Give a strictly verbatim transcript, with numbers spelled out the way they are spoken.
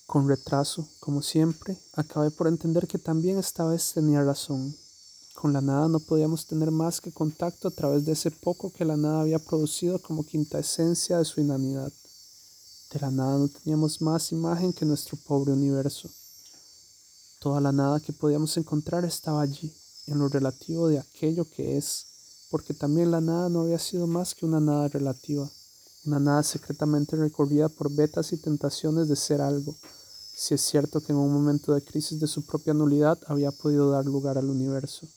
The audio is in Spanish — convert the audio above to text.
Con retraso, como siempre, acabé por entender que también esta vez tenía razón. Con la nada no podíamos tener más que contacto a través de ese poco que la nada había producido como quinta esencia de su inanidad. De la nada no teníamos más imagen que nuestro pobre universo. Toda la nada que podíamos encontrar estaba allí, en lo relativo de aquello que es, porque también la nada no había sido más que una nada relativa, una nada secretamente recorrida por vetas y tentaciones de ser algo, si es cierto que en un momento de crisis de su propia nulidad había podido dar lugar al universo.